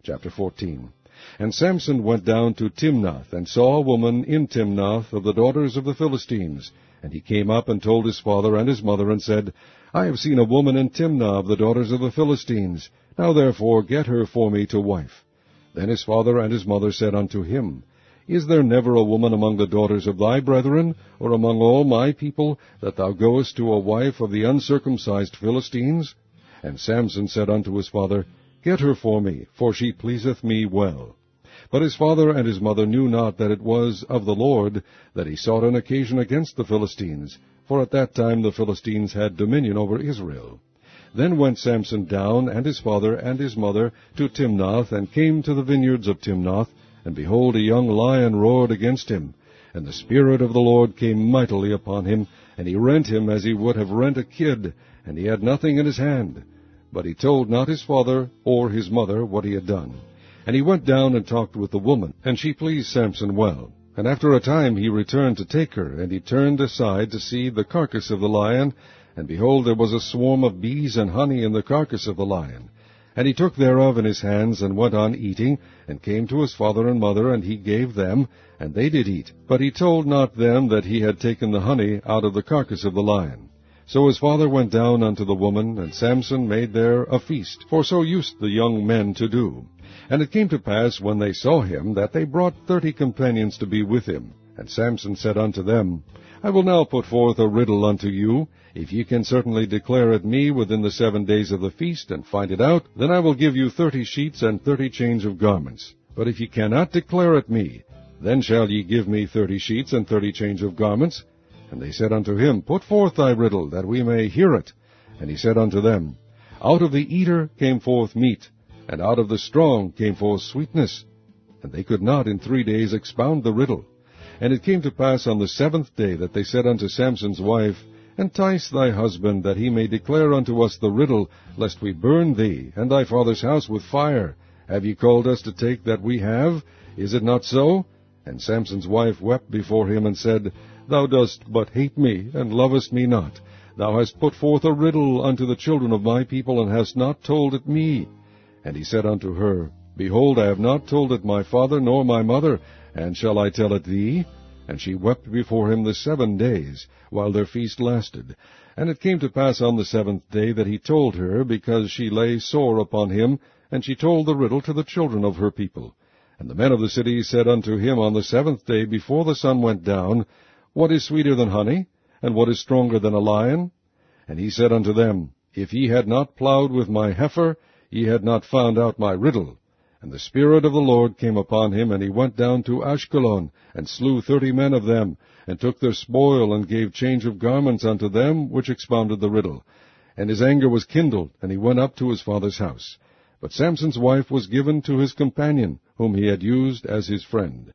Chapter 14. And Samson went down to Timnath, and saw a woman in Timnath of the daughters of the Philistines. And he came up and told his father and his mother, and said, I have seen a woman in Timnah of the daughters of the Philistines. Now therefore get her for me to wife. Then his father and his mother said unto him, Is there never a woman among the daughters of thy brethren, or among all my people, that thou goest to a wife of the uncircumcised Philistines? And Samson said unto his father, Get her for me, for she pleaseth me well. But his father and his mother knew not that it was of the Lord that he sought an occasion against the Philistines, for at that time the Philistines had dominion over Israel. Then went Samson down, and his father and his mother, to Timnath, and came to the vineyards of Timnath, and behold, a young lion roared against him. And the Spirit of the Lord came mightily upon him, and he rent him as he would have rent a kid, and he had nothing in his hand. But he told not his father or his mother what he had done. And he went down and talked with the woman, and she pleased Samson well. And after a time he returned to take her, and he turned aside to see the carcass of the lion, and behold, there was a swarm of bees and honey in the carcass of the lion. And he took thereof in his hands, and went on eating, and came to his father and mother, and he gave them, and they did eat. But he told not them that he had taken the honey out of the carcass of the lion. So his father went down unto the woman, and Samson made there a feast, for so used the young men to do. And it came to pass, when they saw him, that they brought 30 companions to be with him. And Samson said unto them, I will now put forth a riddle unto you. If ye can certainly declare it me within the 7 days of the feast, and find it out, then I will give you 30 sheets and 30 change of garments. But if ye cannot declare it me, then shall ye give me 30 sheets and 30 change of garments. And they said unto him, Put forth thy riddle, that we may hear it. And he said unto them, Out of the eater came forth meat, and out of the strong came forth sweetness. And they could not in 3 days expound the riddle. And it came to pass on the 7th day that they said unto Samson's wife, Entice thy husband, that he may declare unto us the riddle, lest we burn thee, and thy father's house with fire. Have ye called us to take that we have? Is it not so? And Samson's wife wept before him, and said, Thou dost but hate me, and lovest me not. Thou hast put forth a riddle unto the children of my people, and hast not told it me. And he said unto her, Behold, I have not told it my father nor my mother, and shall I tell it thee? And she wept before him the 7 days, while their feast lasted. And it came to pass on the 7th day that he told her, because she lay sore upon him, and she told the riddle to the children of her people. And the men of the city said unto him on the 7th day, before the sun went down, What is sweeter than honey? And what is stronger than a lion? And he said unto them, If ye had not plowed with my heifer, ye had not found out my riddle. And the Spirit of the Lord came upon him, and he went down to Ashkelon, and slew 30 men of them, and took their spoil, and gave change of garments unto them which expounded the riddle. And his anger was kindled, and he went up to his father's house. But Samson's wife was given to his companion, whom he had used as his friend.